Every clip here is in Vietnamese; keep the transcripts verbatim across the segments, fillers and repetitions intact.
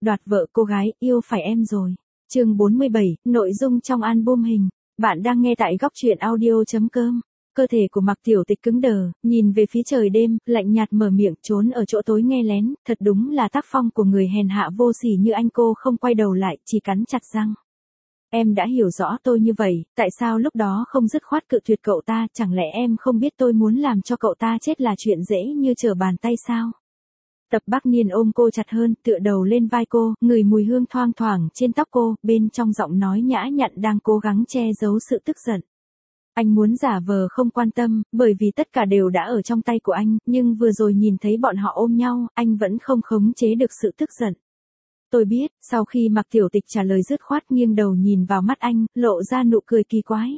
đoạt vợ cô gái, yêu phải em rồi. Chương bốn mươi bảy, nội dung trong album hình. Bạn đang nghe tại góc truyện audio.com. Cơ thể của Mạc Tiểu Tịch cứng đờ, nhìn về phía trời đêm, lạnh nhạt mở miệng, trốn ở chỗ tối nghe lén, thật đúng là tác phong của người hèn hạ vô sỉ như anh. Cô không quay đầu lại, chỉ cắn chặt răng. Em đã hiểu rõ tôi như vậy, tại sao lúc đó không dứt khoát cự tuyệt cậu ta, chẳng lẽ em không biết tôi muốn làm cho cậu ta chết là chuyện dễ như trở bàn tay sao? Tập Bắc Niên ôm cô chặt hơn, tựa đầu lên vai cô, ngửi mùi hương thoang thoảng trên tóc cô, bên trong giọng nói nhã nhặn đang cố gắng che giấu sự tức giận. Anh muốn giả vờ không quan tâm, bởi vì tất cả đều đã ở trong tay của anh, nhưng vừa rồi nhìn thấy bọn họ ôm nhau, anh vẫn không khống chế được sự tức giận. Tôi biết, sau khi Mạc Tiểu Tịch trả lời dứt khoát nghiêng đầu nhìn vào mắt anh, lộ ra nụ cười kỳ quái.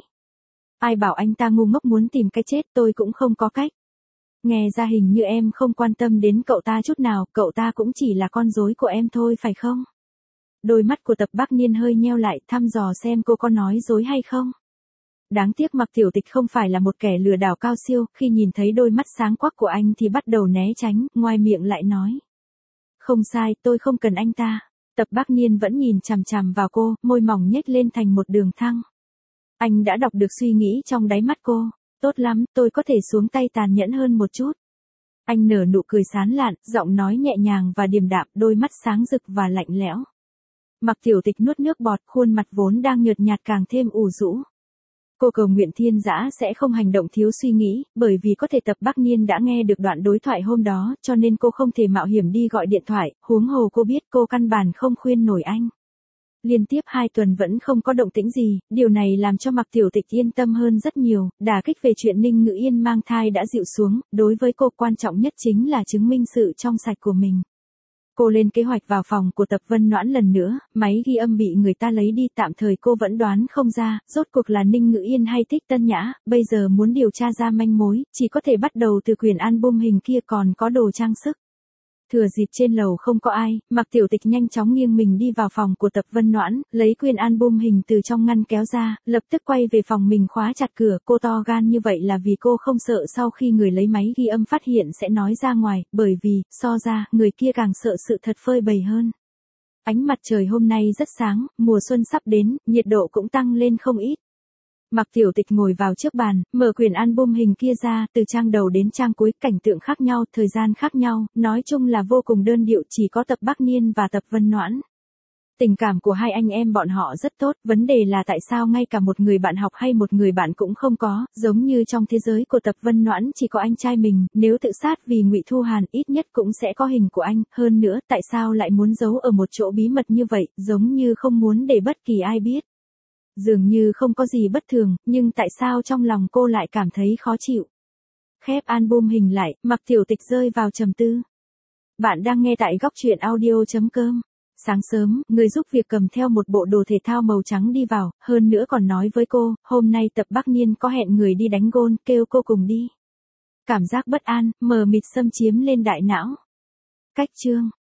Ai bảo anh ta ngu ngốc muốn tìm cái chết, tôi cũng không có cách. Nghe ra hình như em không quan tâm đến cậu ta chút nào, cậu ta cũng chỉ là con rối của em thôi phải không? Đôi mắt của Tập Bắc Niên hơi nheo lại, thăm dò xem cô có nói dối hay không. Đáng tiếc Mạc Tiểu Tịch không phải là một kẻ lừa đảo cao siêu, khi nhìn thấy đôi mắt sáng quắc của anh thì bắt đầu né tránh, ngoài miệng lại nói. Không sai, tôi không cần anh ta. Tập Bắc Niên vẫn nhìn chằm chằm vào cô, môi mỏng nhếch lên thành một đường thăng. Anh đã đọc được suy nghĩ trong đáy mắt cô. Tốt lắm, tôi có thể xuống tay tàn nhẫn hơn một chút. Anh nở nụ cười sán lạn, giọng nói nhẹ nhàng và điềm đạm, đôi mắt sáng rực và lạnh lẽo. Mạc Tiểu Tịch nuốt nước bọt, khuôn mặt vốn đang nhợt nhạt càng thêm ủ rũ. Cô cầu nguyện Thiên Dã sẽ không hành động thiếu suy nghĩ, bởi vì có thể Tập Bắc Niên đã nghe được đoạn đối thoại hôm đó, cho nên cô không thể mạo hiểm đi gọi điện thoại, huống hồ cô biết cô căn bản không khuyên nổi anh. Liên tiếp hai tuần vẫn không có động tĩnh gì, điều này làm cho Mạc Tiểu Tịch yên tâm hơn rất nhiều, đả kích về chuyện Ninh Ngữ Yên mang thai đã dịu xuống, đối với cô quan trọng nhất chính là chứng minh sự trong sạch của mình. Cô lên kế hoạch vào phòng của Tập Vân Noãn lần nữa, máy ghi âm bị người ta lấy đi, tạm thời cô vẫn đoán không ra, rốt cuộc là Ninh Ngữ Yên hay Thích Tân Nhã, bây giờ muốn điều tra ra manh mối, chỉ có thể bắt đầu từ quyển album hình kia, còn có đồ trang sức. Thừa dịp trên lầu không có ai, Mạc Tiểu Tịch nhanh chóng nghiêng mình đi vào phòng của Tập Vân Noãn, lấy quyển album hình từ trong ngăn kéo ra, lập tức quay về phòng mình khóa chặt cửa. Cô to gan như vậy là vì cô không sợ sau khi người lấy máy ghi âm phát hiện sẽ nói ra ngoài, bởi vì, so ra, người kia càng sợ sự thật phơi bày hơn. Ánh mặt trời hôm nay rất sáng, mùa xuân sắp đến, nhiệt độ cũng tăng lên không ít. Mạc Tiểu Tịch ngồi vào trước bàn, mở quyển album hình kia ra, từ trang đầu đến trang cuối, cảnh tượng khác nhau, thời gian khác nhau, nói chung là vô cùng đơn điệu, chỉ có Tập Bắc Niên và Tập Vân Noãn. Tình cảm của hai anh em bọn họ rất tốt, vấn đề là tại sao ngay cả một người bạn học hay một người bạn cũng không có, giống như trong thế giới của Tập Vân Noãn chỉ có anh trai mình, nếu tự sát vì Ngụy Thu Hàn ít nhất cũng sẽ có hình của anh, hơn nữa, tại sao lại muốn giấu ở một chỗ bí mật như vậy, giống như không muốn để bất kỳ ai biết. Dường như không có gì bất thường, nhưng tại sao trong lòng cô lại cảm thấy khó chịu. Khép album hình lại, Mạc Tiểu Tịch rơi vào trầm tư. Bạn đang nghe tại góc truyện audio.com. Sáng sớm, người giúp việc cầm theo một bộ đồ thể thao màu trắng đi vào, hơn nữa còn nói với cô, hôm nay Tập Bắc Niên có hẹn người đi đánh gôn, kêu cô cùng đi. Cảm giác bất an, mờ mịt xâm chiếm lên đại não. Cách chương.